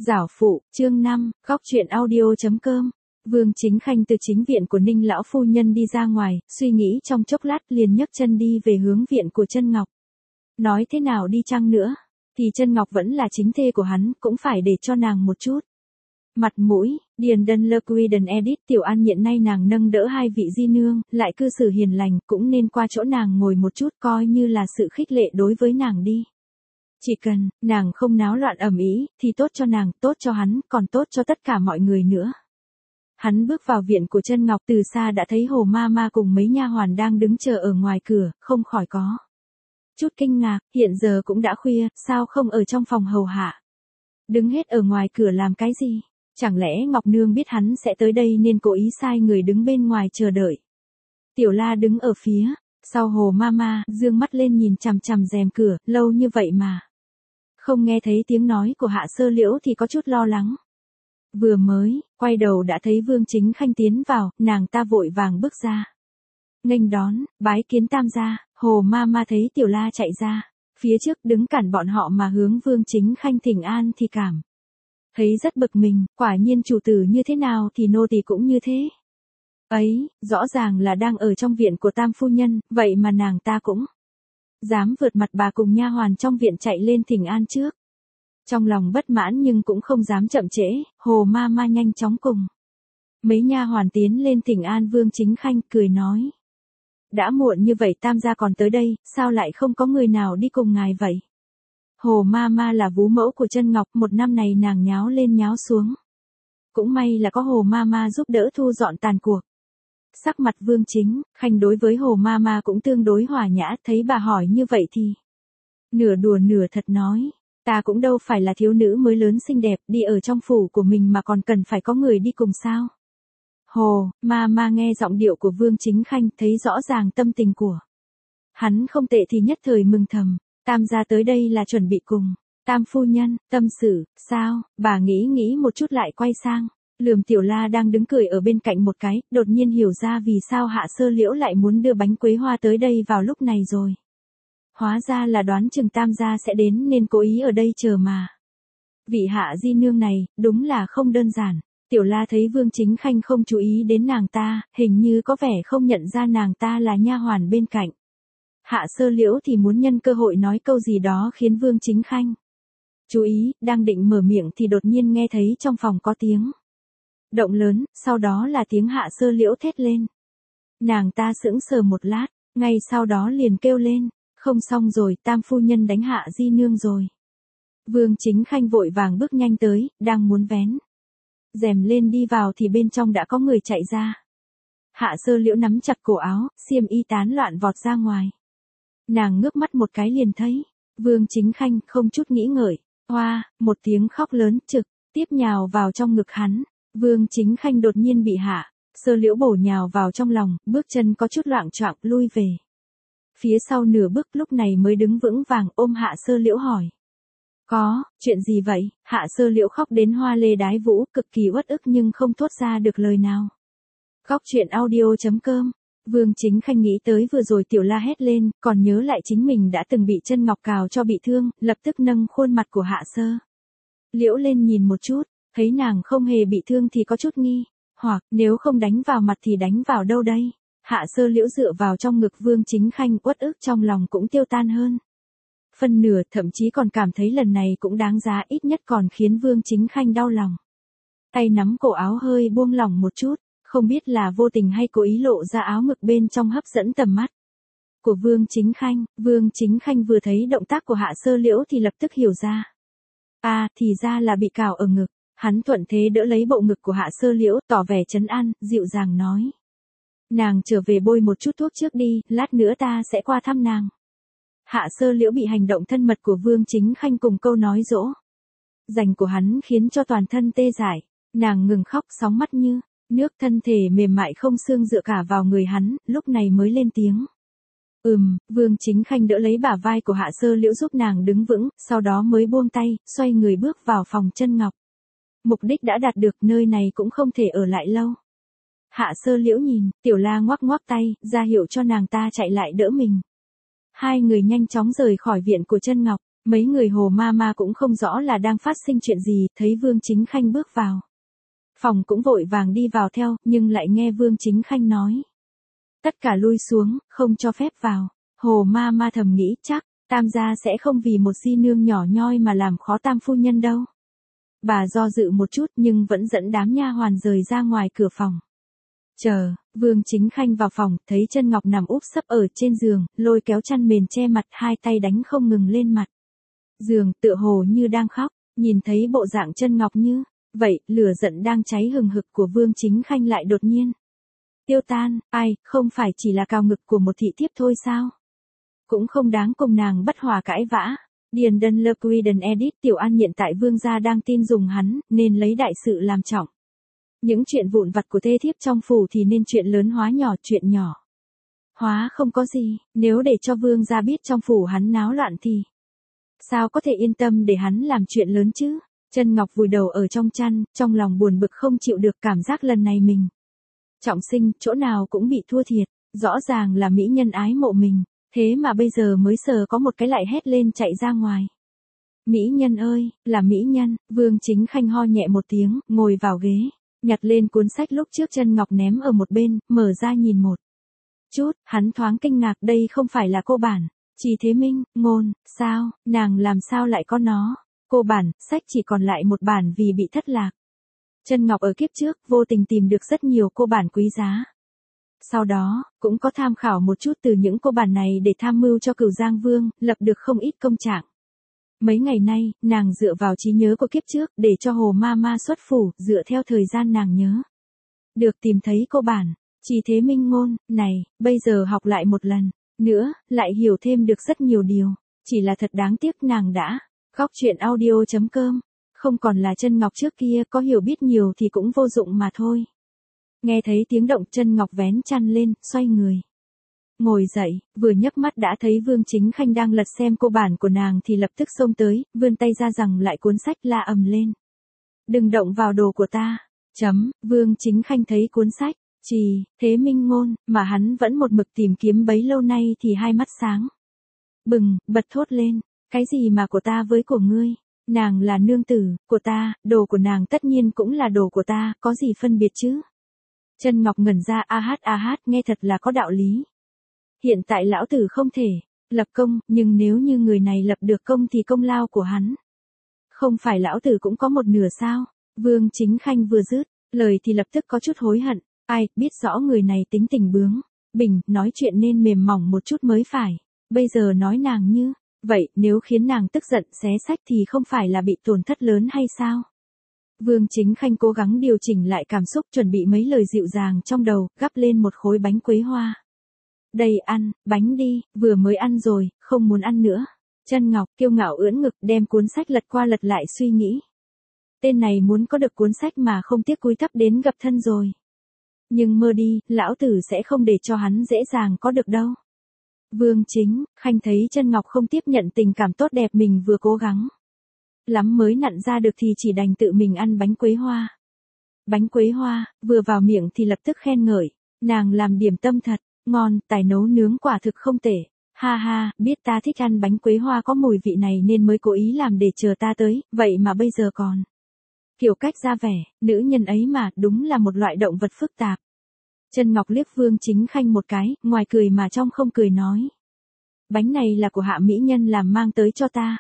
Giảo phụ, chương 5, góc truyện audio.com. Vương Chính Khanh từ chính viện của Ninh lão phu nhân đi ra ngoài, suy nghĩ trong chốc lát liền nhấc chân đi về hướng viện của Chân Ngọc. Nói thế nào đi chăng nữa, thì Chân Ngọc vẫn là chính thê của hắn, cũng phải để cho nàng một chút mặt mũi. Điền Đơn Lơ Queden Edit Tiểu An hiện nay nàng nâng đỡ hai vị di nương, lại cư xử hiền lành, cũng nên qua chỗ nàng ngồi một chút, coi như là sự khích lệ đối với nàng đi. Chỉ cần nàng không náo loạn ầm ĩ thì tốt cho nàng, tốt cho hắn, còn tốt cho tất cả mọi người nữa. Hắn bước vào viện của Chân Ngọc, từ xa đã thấy Hồ Mama cùng mấy nha hoàn đang đứng chờ ở ngoài cửa, không khỏi có chút kinh ngạc, hiện giờ cũng đã khuya, sao không ở trong phòng hầu hạ? Đứng hết ở ngoài cửa làm cái gì? Chẳng lẽ Ngọc Nương biết hắn sẽ tới đây nên cố ý sai người đứng bên ngoài chờ đợi? Tiểu La đứng ở phía sau Hồ Mama, dương mắt lên nhìn chằm chằm rèm cửa, lâu như vậy mà không nghe thấy tiếng nói của Hạ Sơ Liễu thì có chút lo lắng. Vừa mới quay đầu đã thấy Vương Chính Khanh tiến vào, nàng ta vội vàng bước ra nghênh đón, bái kiến tam gia. Hồ Mama thấy Tiểu La chạy ra phía trước đứng cản bọn họ mà hướng Vương Chính Khanh thỉnh an thì cảm thấy rất bực mình, quả nhiên chủ tử như thế nào thì nô tỳ cũng như thế. Ấy, rõ ràng là đang ở trong viện của tam phu nhân, vậy mà nàng ta cũng dám vượt mặt bà cùng nha hoàn trong viện chạy lên thỉnh an trước. Trong lòng bất mãn nhưng cũng không dám chậm trễ, Hồ Mama nhanh chóng cùng mấy nha hoàn tiến lên thỉnh an Vương Chính Khanh, cười nói: đã muộn như vậy tam gia còn tới đây, sao lại không có người nào đi cùng ngài vậy? Hồ Mama là vú mẫu của Chân Ngọc, một năm này nàng nháo lên nháo xuống. Cũng may là có Hồ Mama giúp đỡ thu dọn tàn cuộc. Sắc mặt Vương Chính Khanh đối với Hồ Mama cũng tương đối hòa nhã, thấy bà hỏi như vậy thì nửa đùa nửa thật nói: ta cũng đâu phải là thiếu nữ mới lớn xinh đẹp, đi ở trong phủ của mình mà còn cần phải có người đi cùng sao? Hồ Mama nghe giọng điệu của Vương Chính Khanh, thấy rõ ràng tâm tình của hắn không tệ thì nhất thời mừng thầm, tam gia tới đây là chuẩn bị cùng tam phu nhân tâm sự, sao? Bà nghĩ một chút lại quay sang lườm Tiểu La đang đứng cười ở bên cạnh một cái, đột nhiên hiểu ra vì sao Hạ Sơ Liễu lại muốn đưa bánh quế hoa tới đây vào lúc này rồi. Hóa ra là đoán chừng tam gia sẽ đến nên cố ý ở đây chờ mà. Vị Hạ di nương này, đúng là không đơn giản. Tiểu La thấy Vương Chính Khanh không chú ý đến nàng ta, hình như có vẻ không nhận ra nàng ta là nha hoàn bên cạnh. Hạ Sơ Liễu thì muốn nhân cơ hội nói câu gì đó khiến Vương Chính Khanh chú ý, đang định mở miệng thì đột nhiên nghe thấy trong phòng có tiếng động lớn, sau đó là tiếng Hạ Sơ Liễu thét lên. Nàng ta sững sờ một lát, ngay sau đó liền kêu lên: không xong rồi, tam phu nhân đánh Hạ di nương rồi. Vương Chính Khanh vội vàng bước nhanh tới, đang muốn vén rèm lên đi vào thì bên trong đã có người chạy ra. Hạ Sơ Liễu nắm chặt cổ áo, xiêm y tán loạn vọt ra ngoài. Nàng ngước mắt một cái liền thấy Vương Chính Khanh, không chút nghĩ ngợi, hoa, một tiếng khóc lớn trực tiếp nhào vào trong ngực hắn. Vương Chính Khanh đột nhiên bị Hạ Sơ Liễu bổ nhào vào trong lòng, bước chân có chút loạng choạng lui về phía sau nửa bước, lúc này mới đứng vững vàng ôm Hạ Sơ Liễu hỏi: có chuyện gì vậy? Hạ Sơ Liễu khóc đến hoa lê đái vũ, cực kỳ uất ức nhưng không thốt ra được lời nào. Góc truyện audio.com. Vương Chính Khanh nghĩ tới vừa rồi Tiểu La hét lên, còn nhớ lại chính mình đã từng bị Chân Ngọc cào cho bị thương, lập tức nâng khuôn mặt của Hạ Sơ Liễu lên nhìn một chút, thấy nàng không hề bị thương thì có chút nghi hoặc, nếu không đánh vào mặt thì đánh vào đâu đây? Hạ Sơ Liễu dựa vào trong ngực Vương Chính Khanh, uất ức trong lòng cũng tiêu tan hơn phân nửa, thậm chí còn cảm thấy lần này cũng đáng giá, ít nhất còn khiến Vương Chính Khanh đau lòng. Tay nắm cổ áo hơi buông lỏng một chút, không biết là vô tình hay cố ý lộ ra áo ngực bên trong hấp dẫn tầm mắt của Vương Chính Khanh. Vương Chính Khanh vừa thấy động tác của Hạ Sơ Liễu thì lập tức hiểu ra. Thì ra là bị cào ở ngực. Hắn thuận thế đỡ lấy bộ ngực của Hạ Sơ Liễu, tỏ vẻ trấn an, dịu dàng nói: nàng trở về bôi một chút thuốc trước đi, lát nữa ta sẽ qua thăm nàng. Hạ Sơ Liễu bị hành động thân mật của Vương Chính Khanh cùng câu nói dỗ dành của hắn khiến cho toàn thân tê dại. Nàng ngừng khóc, sóng mắt như nước, thân thể mềm mại không xương dựa cả vào người hắn, lúc này mới lên tiếng. Vương Chính Khanh đỡ lấy bả vai của Hạ Sơ Liễu giúp nàng đứng vững, sau đó mới buông tay, xoay người bước vào phòng Chân Ngọc. Mục đích đã đạt được, nơi này cũng không thể ở lại lâu. Hạ Sơ Liễu nhìn, Tiểu La ngoắc ngoắc tay, ra hiệu cho nàng ta chạy lại đỡ mình. Hai người nhanh chóng rời khỏi viện của Chân Ngọc. Mấy người Hồ Mama cũng không rõ là đang phát sinh chuyện gì, thấy Vương Chính Khanh bước vào phòng cũng vội vàng đi vào theo, nhưng lại nghe Vương Chính Khanh nói. Tất cả lui xuống, không cho phép vào. Hồ Mama thầm nghĩ chắc, Tam gia sẽ không vì một di nương nhỏ nhoi mà làm khó Tam phu nhân đâu. Bà do dự một chút nhưng vẫn dẫn đám nha hoàn rời ra ngoài cửa phòng. Chờ, Vương Chính Khanh vào phòng, thấy Chân Ngọc nằm úp sấp ở trên giường, lôi kéo chăn mền che mặt, hai tay đánh không ngừng lên mặt giường, tựa hồ như đang khóc, nhìn thấy bộ dạng Chân Ngọc như vậy, lửa giận đang cháy hừng hực của Vương Chính Khanh lại đột nhiên tiêu tan. Ai, không phải chỉ là cào ngực của một thị thiếp thôi sao? Cũng không đáng cùng nàng bất hòa cãi vã. Điền Đơn Le Quiden Edit Tiểu An hiện tại vương gia đang tin dùng hắn, nên lấy đại sự làm trọng. Những chuyện vụn vặt của thê thiếp trong phủ thì nên chuyện lớn hóa nhỏ, chuyện nhỏ hóa không có gì. Nếu để cho vương gia biết trong phủ hắn náo loạn thì sao có thể yên tâm để hắn làm chuyện lớn chứ? Chân Ngọc vùi đầu ở trong chăn, trong lòng buồn bực không chịu được cảm giác lần này mình trọng sinh, chỗ nào cũng bị thua thiệt. Rõ ràng là mỹ nhân ái mộ mình, thế mà bây giờ mới sờ có một cái lại hét lên chạy ra ngoài. Mỹ nhân ơi, là mỹ nhân. Vương Chính Khanh ho nhẹ một tiếng, ngồi vào ghế, nhặt lên cuốn sách lúc trước Chân Ngọc ném ở một bên, mở ra nhìn một chút, hắn thoáng kinh ngạc, đây không phải là cô bản Trì Thế Minh, Ngôn, sao, nàng làm sao lại có nó? Cô bản, sách chỉ còn lại một bản vì bị thất lạc. Chân Ngọc ở kiếp trước, vô tình tìm được rất nhiều cô bản quý giá. Sau đó, cũng có tham khảo một chút từ những cô bản này để tham mưu cho Cửu Giang Vương, lập được không ít công trạng. Mấy ngày nay, nàng dựa vào trí nhớ của kiếp trước để cho Hồ Mama xuất phủ, dựa theo thời gian nàng nhớ được tìm thấy cô bản Trì Thế Minh Ngôn này, bây giờ học lại một lần nữa, lại hiểu thêm được rất nhiều điều. Chỉ là thật đáng tiếc nàng đã khóc. Chuyện audio.com không còn là Chân Ngọc trước kia, có hiểu biết nhiều thì cũng vô dụng mà thôi. Nghe thấy tiếng động, Chân Ngọc vén chăn lên, xoay người ngồi dậy, vừa nhấc mắt đã thấy Vương Chính Khanh đang lật xem cô bản của nàng thì lập tức xông tới, vươn tay ra giằng lại cuốn sách, la ầm lên. Đừng động vào đồ của ta. Vương Chính Khanh thấy cuốn sách Trì Thế Minh Ngôn mà hắn vẫn một mực tìm kiếm bấy lâu nay thì hai mắt sáng bừng, bật thốt lên. Cái gì mà của ta với của ngươi? Nàng là nương tử của ta, đồ của nàng tất nhiên cũng là đồ của ta, có gì phân biệt chứ? Chân Ngọc ngẩn ra, nghe thật là có đạo lý. Hiện tại lão tử không thể lập công, nhưng nếu như người này lập được công thì công lao của hắn không phải lão tử cũng có một nửa sao? Vương Chính Khanh vừa dứt lời thì lập tức có chút hối hận. Ai, biết rõ người này tính tình bướng bỉnh, nói chuyện nên mềm mỏng một chút mới phải. Bây giờ nói nàng như vậy, nếu khiến nàng tức giận xé sách thì không phải là bị tổn thất lớn hay sao? Vương Chính Khanh cố gắng điều chỉnh lại cảm xúc, chuẩn bị mấy lời dịu dàng trong đầu, gắp lên một khối bánh quế hoa. Đây, ăn bánh đi, vừa mới ăn rồi, không muốn ăn nữa. Chân Ngọc kiêu ngạo ưỡn ngực, đem cuốn sách lật qua lật lại suy nghĩ. Tên này muốn có được cuốn sách mà không tiếc cúi thấp đến gập thân rồi. Nhưng mơ đi, lão tử sẽ không để cho hắn dễ dàng có được đâu. Vương Chính Khanh thấy Chân Ngọc không tiếp nhận tình cảm tốt đẹp mình vừa cố gắng lắm mới nặn ra được thì chỉ đành tự mình ăn bánh quế hoa. Bánh quế hoa, vừa vào miệng thì lập tức khen ngợi. Nàng làm điểm tâm thật ngon, tài nấu nướng quả thực không tệ. Ha ha, biết ta thích ăn bánh quế hoa có mùi vị này nên mới cố ý làm để chờ ta tới, vậy mà bây giờ còn kiểu cách ra vẻ, nữ nhân ấy mà, đúng là một loại động vật phức tạp. Chân Ngọc liếc Vương Chính Khanh một cái, ngoài cười mà trong không cười nói. Bánh này là của Hạ mỹ nhân làm mang tới cho ta.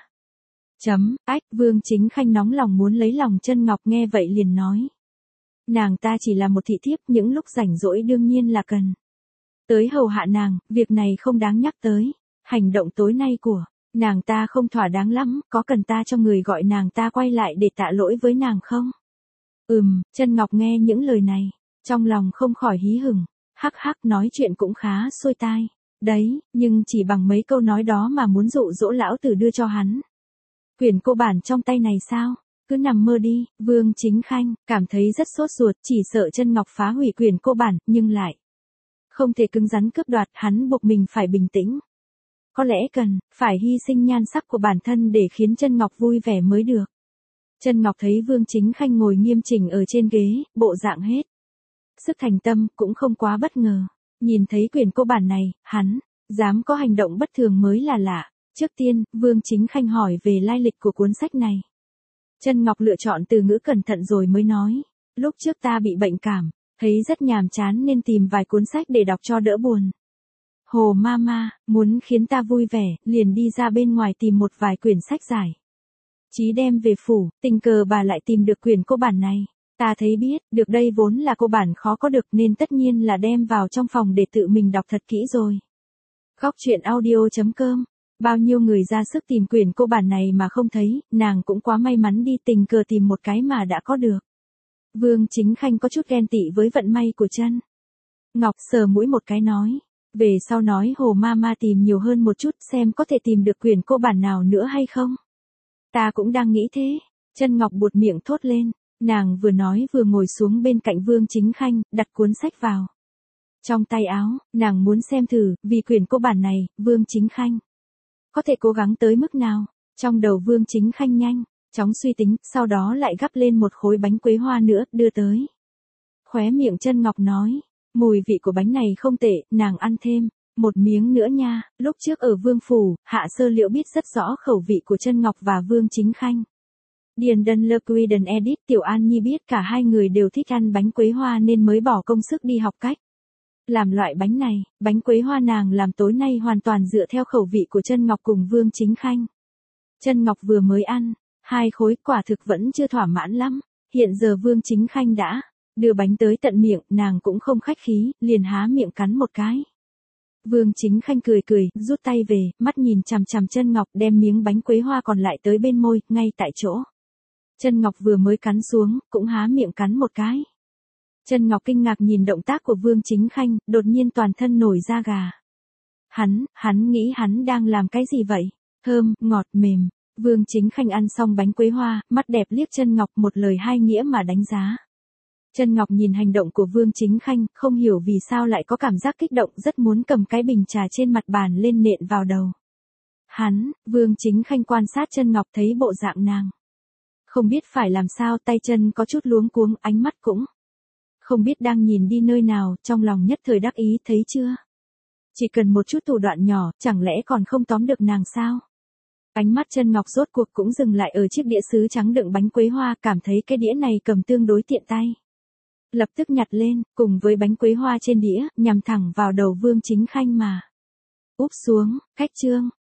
Vương Chính Khanh nóng lòng muốn lấy lòng Chân Ngọc, nghe vậy liền nói. Nàng ta chỉ là một thị thiếp, những lúc rảnh rỗi đương nhiên là cần tới hầu hạ nàng, việc này không đáng nhắc tới. Hành động tối nay của nàng ta không thỏa đáng lắm, có cần ta cho người gọi nàng ta quay lại để tạ lỗi với nàng không? Chân Ngọc nghe những lời này, trong lòng không khỏi hí hửng. Hắc hắc, nói chuyện cũng khá xuôi tai đấy, nhưng chỉ bằng mấy câu nói đó mà muốn dụ dỗ lão tử đưa cho hắn quyển cô bản trong tay này sao? Cứ nằm mơ đi. Vương Chính Khanh cảm thấy rất sốt ruột, chỉ sợ Chân Ngọc phá hủy quyển cô bản, nhưng lại không thể cứng rắn cướp đoạt, hắn buộc mình phải bình tĩnh. Có lẽ cần phải hy sinh nhan sắc của bản thân để khiến Chân Ngọc vui vẻ mới được. Chân Ngọc thấy Vương Chính Khanh ngồi nghiêm chỉnh ở trên ghế, bộ dạng hết sức thành tâm, cũng không quá bất ngờ. Nhìn thấy quyển cô bản này, hắn dám có hành động bất thường mới là lạ. Trước tiên, Vương Chính Khanh hỏi về lai lịch của cuốn sách này. Chân Ngọc lựa chọn từ ngữ cẩn thận rồi mới nói. Lúc trước ta bị bệnh cảm, thấy rất nhàm chán nên tìm vài cuốn sách để đọc cho đỡ buồn. Hồ Mama, muốn khiến ta vui vẻ, liền đi ra bên ngoài tìm một vài quyển sách giải. Chí đem về phủ, tình cờ bà lại tìm được quyển cô bản này. Ta thấy biết, được đây vốn là cô bản khó có được nên tất nhiên là đem vào trong phòng để tự mình đọc thật kỹ rồi. Góc truyện audio.com. Bao nhiêu người ra sức tìm quyển cô bản này mà không thấy, nàng cũng quá may mắn đi tình cờ tìm một cái mà đã có được. Vương Chính Khanh có chút ghen tị với vận may của Chân Ngọc, sờ mũi một cái nói. Về sau nói Hồ Mama tìm nhiều hơn một chút xem có thể tìm được quyển cô bản nào nữa hay không. Ta cũng đang nghĩ thế. Chân Ngọc buột miệng thốt lên. Nàng vừa nói vừa ngồi xuống bên cạnh Vương Chính Khanh, đặt cuốn sách vào trong tay áo, nàng muốn xem thử, vì quyển cô bản này, Vương Chính Khanh có thể cố gắng tới mức nào. Trong đầu Vương Chính Khanh nhanh chóng suy tính, sau đó lại gắp lên một khối bánh quế hoa nữa, đưa tới. Khóe miệng Chân Ngọc nói, mùi vị của bánh này không tệ, nàng ăn thêm một miếng nữa nha. Lúc trước ở Vương phủ, Hạ Sơ Liễu biết rất rõ khẩu vị của Chân Ngọc và Vương Chính Khanh. Điền Đân Le Quiden Edit Tiểu An Nhi biết cả hai người đều thích ăn bánh quế hoa nên mới bỏ công sức đi học cách làm loại bánh này. Bánh quế hoa nàng làm tối nay hoàn toàn dựa theo khẩu vị của Chân Ngọc cùng Vương Chính Khanh. Chân Ngọc vừa mới ăn 2 khối, quả thực vẫn chưa thỏa mãn lắm. Hiện giờ Vương Chính Khanh đã đưa bánh tới tận miệng, nàng cũng không khách khí, liền há miệng cắn một cái. Vương Chính Khanh cười cười, rút tay về, mắt nhìn chằm chằm Chân Ngọc, đem miếng bánh quế hoa còn lại tới bên môi, ngay tại chỗ. Chân Ngọc vừa mới cắn xuống, cũng há miệng cắn một cái. Chân Ngọc kinh ngạc nhìn động tác của Vương Chính Khanh, đột nhiên toàn thân nổi da gà. Hắn nghĩ hắn đang làm cái gì vậy? Thơm, ngọt, mềm. Vương Chính Khanh ăn xong bánh quế hoa, mắt đẹp liếc Chân Ngọc, một lời hai nghĩa mà đánh giá. Chân Ngọc nhìn hành động của Vương Chính Khanh, không hiểu vì sao lại có cảm giác kích động, rất muốn cầm cái bình trà trên mặt bàn lên nện vào đầu. Vương Chính Khanh quan sát Chân Ngọc thấy bộ dạng nàng không biết phải làm sao, tay chân có chút luống cuống, ánh mắt cũng không biết đang nhìn đi nơi nào, trong lòng nhất thời đắc ý, thấy chưa? Chỉ cần một chút thủ đoạn nhỏ, chẳng lẽ còn không tóm được nàng sao? Ánh mắt Chân Ngọc rốt cuộc cũng dừng lại ở chiếc đĩa sứ trắng đựng bánh quế hoa, cảm thấy cái đĩa này cầm tương đối tiện tay. Lập tức nhặt lên, cùng với bánh quế hoa trên đĩa, nhằm thẳng vào đầu Vương Chính Khanh mà úp xuống. Khách chương.